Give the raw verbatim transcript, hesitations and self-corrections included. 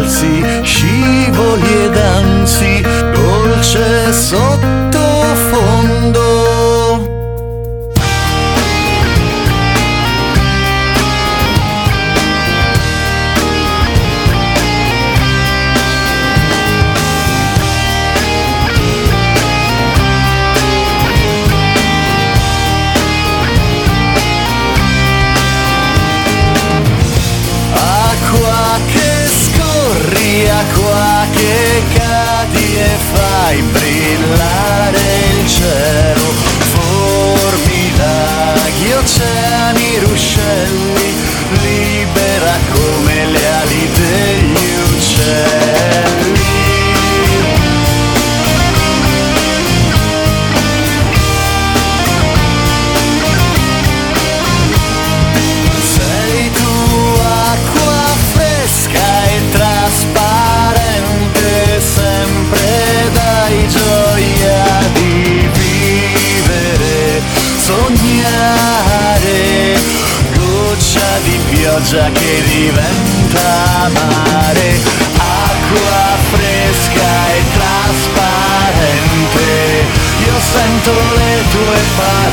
scalzi, scivoli ed anzi, dolce sottofondo. Acqua che cadi e fai brillare il cielo, formi laghi, oceani, ruscelli, libera come le ali degli uccelli. Sei tu acqua fresca e trasparente, sempre dai gioia di vivere, sognare, goccia di pioggia che diventa mare, acqua fresca e trasparente, io sento le tue parole.